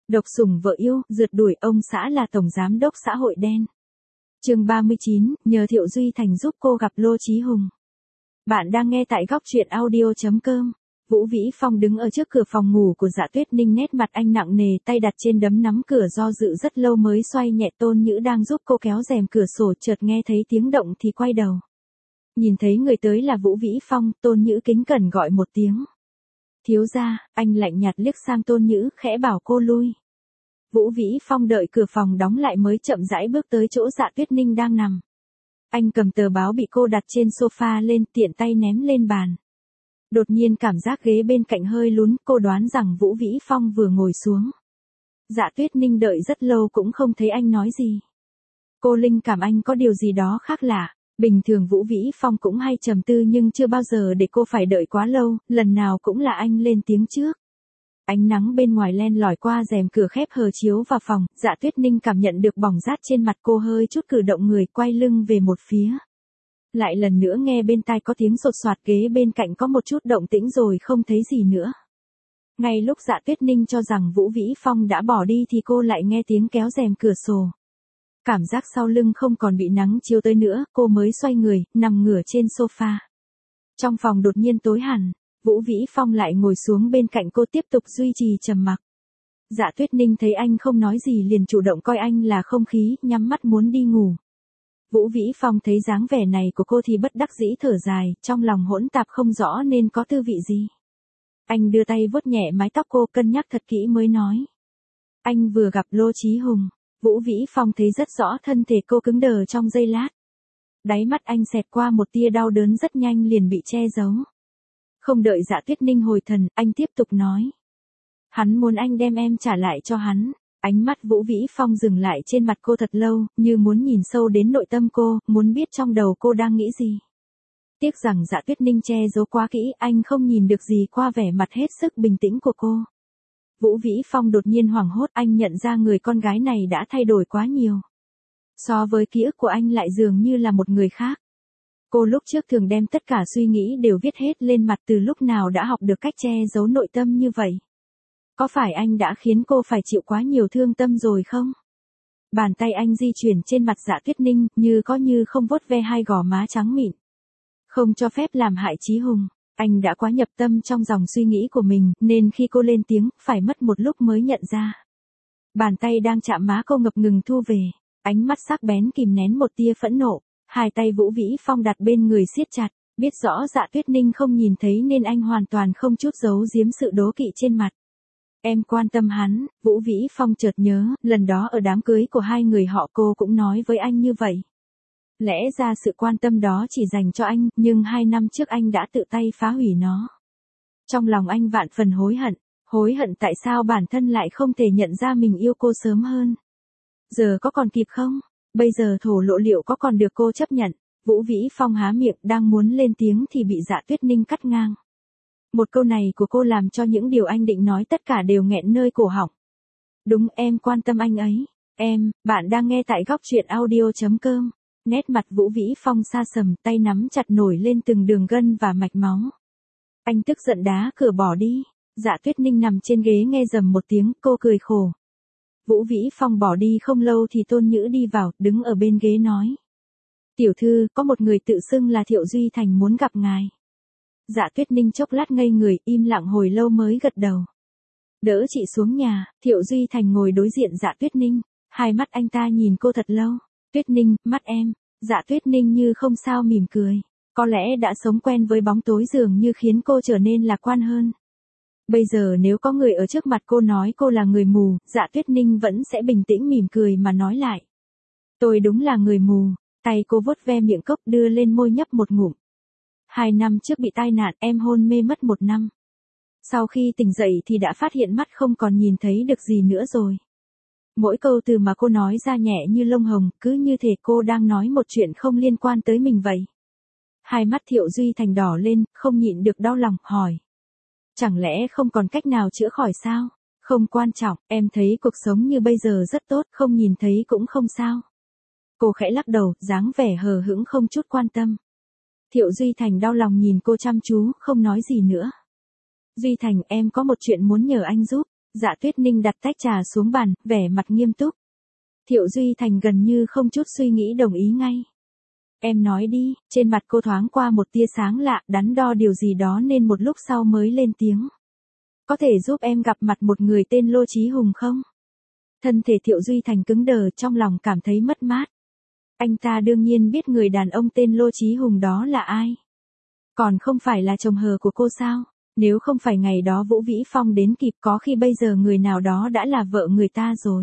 Độc sủng vợ yêu, rượt đuổi ông xã là tổng giám đốc xã hội đen. Chương 39, nhờ Thiệu Duy Thành giúp cô gặp Lô Chí Hùng. Bạn đang nghe tại góc truyện audio.com. Vũ Vĩ Phong đứng ở trước cửa phòng ngủ của Dạ Tuyết Ninh, nét mặt anh nặng nề, tay đặt trên đấm nắm cửa do dự rất lâu mới xoay nhẹ. Tôn Nhữ đang giúp cô kéo rèm cửa sổ, chợt nghe thấy tiếng động thì quay đầu. Nhìn thấy người tới là Vũ Vĩ Phong, Tôn Nhữ kính cẩn gọi một tiếng. Thiếu gia. Anh lạnh nhạt liếc sang Tôn Nhữ, khẽ bảo cô lui. Vũ Vĩ Phong đợi cửa phòng đóng lại mới chậm rãi bước tới chỗ Dạ Tuyết Ninh đang nằm. Anh cầm tờ báo bị cô đặt trên sofa lên, tiện tay ném lên bàn. Đột nhiên cảm giác ghế bên cạnh hơi lún, cô đoán rằng Vũ Vĩ Phong vừa ngồi xuống. Dạ Tuyết Ninh đợi rất lâu cũng không thấy anh nói gì. Cô linh cảm anh có điều gì đó khác lạ. Bình thường Vũ Vĩ Phong cũng hay trầm tư nhưng chưa bao giờ để cô phải đợi quá lâu, lần nào cũng là anh lên tiếng trước. Ánh nắng bên ngoài len lỏi qua rèm cửa khép hờ chiếu vào phòng, Dạ Tuyết Ninh cảm nhận được bỏng rát trên mặt, cô hơi chút cử động người, quay lưng về một phía. Lại lần nữa nghe bên tai có tiếng sột soạt, ghế bên cạnh có một chút động tĩnh rồi không thấy gì nữa. Ngay lúc Dạ Tuyết Ninh cho rằng Vũ Vĩ Phong đã bỏ đi thì cô lại nghe tiếng kéo rèm cửa sổ. Cảm giác sau lưng không còn bị nắng chiếu tới nữa, cô mới xoay người, nằm ngửa trên sofa. Trong phòng đột nhiên tối hẳn, Vũ Vĩ Phong lại ngồi xuống bên cạnh cô, tiếp tục duy trì trầm mặc. Dạ Tuyết Ninh thấy anh không nói gì liền chủ động coi anh là không khí, nhắm mắt muốn đi ngủ. Vũ Vĩ Phong thấy dáng vẻ này của cô thì bất đắc dĩ thở dài, trong lòng hỗn tạp không rõ nên có tư vị gì. Anh đưa tay vuốt nhẹ mái tóc cô, cân nhắc thật kỹ mới nói. Anh vừa gặp Lô Chí Hùng. Vũ Vĩ Phong thấy rất rõ thân thể cô cứng đờ trong giây lát. Đáy mắt anh xẹt qua một tia đau đớn rất nhanh liền bị che giấu. Không đợi Dạ Tuyết Ninh hồi thần, anh tiếp tục nói. Hắn muốn anh đem em trả lại cho hắn. Ánh mắt Vũ Vĩ Phong dừng lại trên mặt cô thật lâu, như muốn nhìn sâu đến nội tâm cô, muốn biết trong đầu cô đang nghĩ gì. Tiếc rằng Dạ Tuyết Ninh che giấu quá kỹ, anh không nhìn được gì qua vẻ mặt hết sức bình tĩnh của cô. Vũ Vĩ Phong đột nhiên hoảng hốt, anh nhận ra người con gái này đã thay đổi quá nhiều. So với ký ức của anh lại dường như là một người khác. Cô lúc trước thường đem tất cả suy nghĩ đều viết hết lên mặt, từ lúc nào đã học được cách che giấu nội tâm như vậy. Có phải anh đã khiến cô phải chịu quá nhiều thương tâm rồi không? Bàn tay anh di chuyển trên mặt Dạ Tuyết Ninh, như có như không vuốt ve hai gò má trắng mịn. Không cho phép làm hại Chí Hùng. Anh đã quá nhập tâm trong dòng suy nghĩ của mình, nên khi cô lên tiếng, phải mất một lúc mới nhận ra. Bàn tay đang chạm má cô ngập ngừng thu về, ánh mắt sắc bén kìm nén một tia phẫn nộ, hai tay Vũ Vĩ Phong đặt bên người siết chặt, biết rõ Dạ Tuyết Ninh không nhìn thấy nên anh hoàn toàn không chút giấu giếm sự đố kỵ trên mặt. Em quan tâm hắn. Vũ Vĩ Phong chợt nhớ, lần đó ở đám cưới của hai người họ cô cũng nói với anh như vậy. Lẽ ra sự quan tâm đó chỉ dành cho anh, nhưng 2 năm trước anh đã tự tay phá hủy nó. Trong lòng anh vạn phần hối hận tại sao bản thân lại không thể nhận ra mình yêu cô sớm hơn. Giờ có còn kịp không? Bây giờ thổ lộ liệu có còn được cô chấp nhận? Vũ Vĩ Phong há miệng đang muốn lên tiếng thì bị Dạ Tuyết Ninh cắt ngang. Một câu này của cô làm cho những điều anh định nói tất cả đều nghẹn nơi cổ họng. Đúng, em quan tâm anh ấy. Bạn đang nghe tại góc truyện audio.com. Nét mặt Vũ Vĩ Phong xa sầm, tay nắm chặt nổi lên từng đường gân và mạch máu. Anh tức giận đá cửa bỏ đi. Dạ Tuyết Ninh nằm trên ghế nghe rầm một tiếng, cô cười khổ. Vũ Vĩ Phong bỏ đi không lâu thì Tôn Nhữ đi vào, đứng ở bên ghế nói. Tiểu thư, có một người tự xưng là Thiệu Duy Thành muốn gặp ngài. Dạ Tuyết Ninh chốc lát ngây người, im lặng hồi lâu mới gật đầu. Đỡ chị xuống nhà. Thiệu Duy Thành ngồi đối diện Dạ Tuyết Ninh, hai mắt anh ta nhìn cô thật lâu. Tuyết Ninh, mắt em. Dạ Tuyết Ninh như không sao mỉm cười. Có lẽ đã sống quen với bóng tối dường như khiến cô trở nên lạc quan hơn. Bây giờ nếu có người ở trước mặt cô nói cô là người mù, Dạ Tuyết Ninh vẫn sẽ bình tĩnh mỉm cười mà nói lại. Tôi đúng là người mù. Tay cô vuốt ve miệng cốc đưa lên môi nhấp một ngụm. 2 năm trước bị tai nạn, em hôn mê mất 1 năm. Sau khi tỉnh dậy thì đã phát hiện mắt không còn nhìn thấy được gì nữa rồi. Mỗi câu từ mà cô nói ra nhẹ như lông hồng, cứ như thể cô đang nói một chuyện không liên quan tới mình vậy. Hai mắt Thiệu Duy Thành đỏ lên, không nhịn được đau lòng, hỏi. Chẳng lẽ không còn cách nào chữa khỏi sao? Không quan trọng, em thấy cuộc sống như bây giờ rất tốt, không nhìn thấy cũng không sao. Cô khẽ lắc đầu, dáng vẻ hờ hững không chút quan tâm. Thiệu Duy Thành đau lòng nhìn cô chăm chú, không nói gì nữa. Duy Thành, em có một chuyện muốn nhờ anh giúp. Dạ Tuyết Ninh đặt tách trà xuống bàn, vẻ mặt nghiêm túc. Thiệu Duy Thành gần như không chút suy nghĩ đồng ý ngay. Em nói đi, trên mặt cô thoáng qua một tia sáng lạ, đắn đo điều gì đó nên một lúc sau mới lên tiếng. Có thể giúp em gặp mặt một người tên Lô Chí Hùng không? Thân thể Thiệu Duy Thành cứng đờ, trong lòng cảm thấy mất mát. Anh ta đương nhiên biết người đàn ông tên Lô Chí Hùng đó là ai. Còn không phải là chồng hờ của cô sao? Nếu không phải ngày đó Vũ Vĩ Phong đến kịp, có khi bây giờ người nào đó đã là vợ người ta rồi.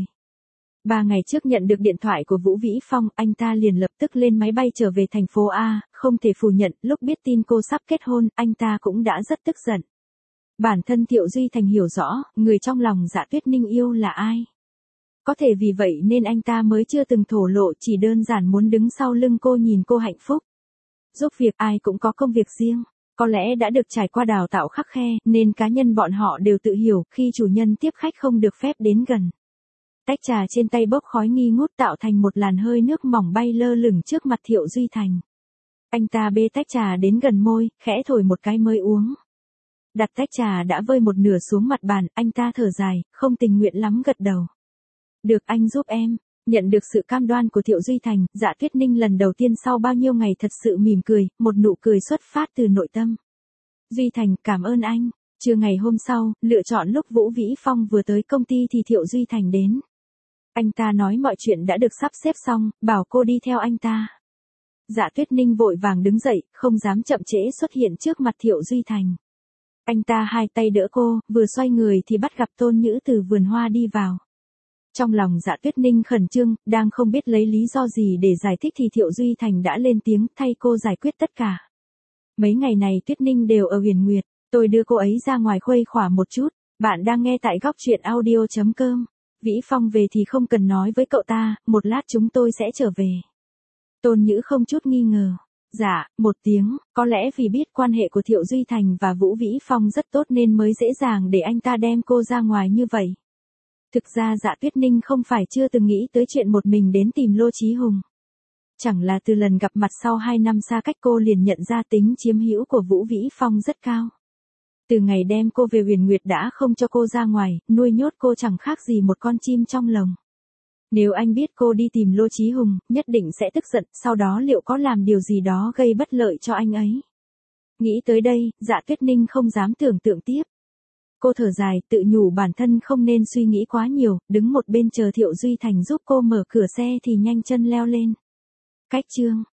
3 ngày trước nhận được điện thoại của Vũ Vĩ Phong, anh ta liền lập tức lên máy bay trở về thành phố A, không thể phủ nhận, lúc biết tin cô sắp kết hôn, anh ta cũng đã rất tức giận. Bản thân Thiệu Duy Thành hiểu rõ, người trong lòng Dạ Tuyết Ninh yêu là ai. Có thể vì vậy nên anh ta mới chưa từng thổ lộ, chỉ đơn giản muốn đứng sau lưng cô nhìn cô hạnh phúc. Giúp việc ai cũng có công việc riêng, có lẽ đã được trải qua đào tạo khắt khe, nên cá nhân bọn họ đều tự hiểu, khi chủ nhân tiếp khách không được phép đến gần. Tách trà trên tay bốc khói nghi ngút tạo thành một làn hơi nước mỏng bay lơ lửng trước mặt Thiệu Duy Thành. Anh ta bê tách trà đến gần môi, khẽ thổi một cái mới uống. Đặt tách trà đã vơi một nửa xuống mặt bàn, anh ta thở dài, không tình nguyện lắm gật đầu. Được, anh giúp em. Nhận được sự cam đoan của Thiệu Duy Thành, Dạ Tuyết Ninh lần đầu tiên sau bao nhiêu ngày thật sự mỉm cười, một nụ cười xuất phát từ nội tâm. Duy Thành, cảm ơn anh. Trưa ngày hôm sau, lựa chọn lúc Vũ Vĩ Phong vừa tới công ty thì Thiệu Duy Thành đến. Anh ta nói mọi chuyện đã được sắp xếp xong, bảo cô đi theo anh ta. Dạ Tuyết Ninh vội vàng đứng dậy, không dám chậm trễ xuất hiện trước mặt Thiệu Duy Thành. Anh ta hai tay đỡ cô, vừa xoay người thì bắt gặp Tôn Nhữ từ vườn hoa đi vào. Trong lòng Dạ Tuyết Ninh khẩn trương, đang không biết lấy lý do gì để giải thích thì Thiệu Duy Thành đã lên tiếng thay cô giải quyết tất cả. Mấy ngày này Tuyết Ninh đều ở Huyền Nguyệt, tôi đưa cô ấy ra ngoài khuây khỏa một chút. Bạn đang nghe tại góc truyện audio.com. Vĩ Phong về thì không cần nói với cậu ta, một lát chúng tôi sẽ trở về. Tôn Nhữ không chút nghi ngờ. Dạ, một tiếng, có lẽ vì biết quan hệ của Thiệu Duy Thành và Vũ Vĩ Phong rất tốt nên mới dễ dàng để anh ta đem cô ra ngoài như vậy. Thực ra Dạ Tuyết Ninh không phải chưa từng nghĩ tới chuyện một mình đến tìm Lô Chí Hùng. Chẳng là từ lần gặp mặt sau 2 năm xa cách cô liền nhận ra tính chiếm hữu của Vũ Vĩ Phong rất cao. Từ ngày đem cô về Huyền Nguyệt đã không cho cô ra ngoài, nuôi nhốt cô chẳng khác gì một con chim trong lồng. Nếu anh biết cô đi tìm Lô Chí Hùng, nhất định sẽ tức giận, sau đó liệu có làm điều gì đó gây bất lợi cho anh ấy. Nghĩ tới đây, Dạ Tuyết Ninh không dám tưởng tượng tiếp. Cô thở dài, tự nhủ bản thân không nên suy nghĩ quá nhiều, đứng một bên chờ Thiệu Duy Thành giúp cô mở cửa xe thì nhanh chân leo lên. Cách chương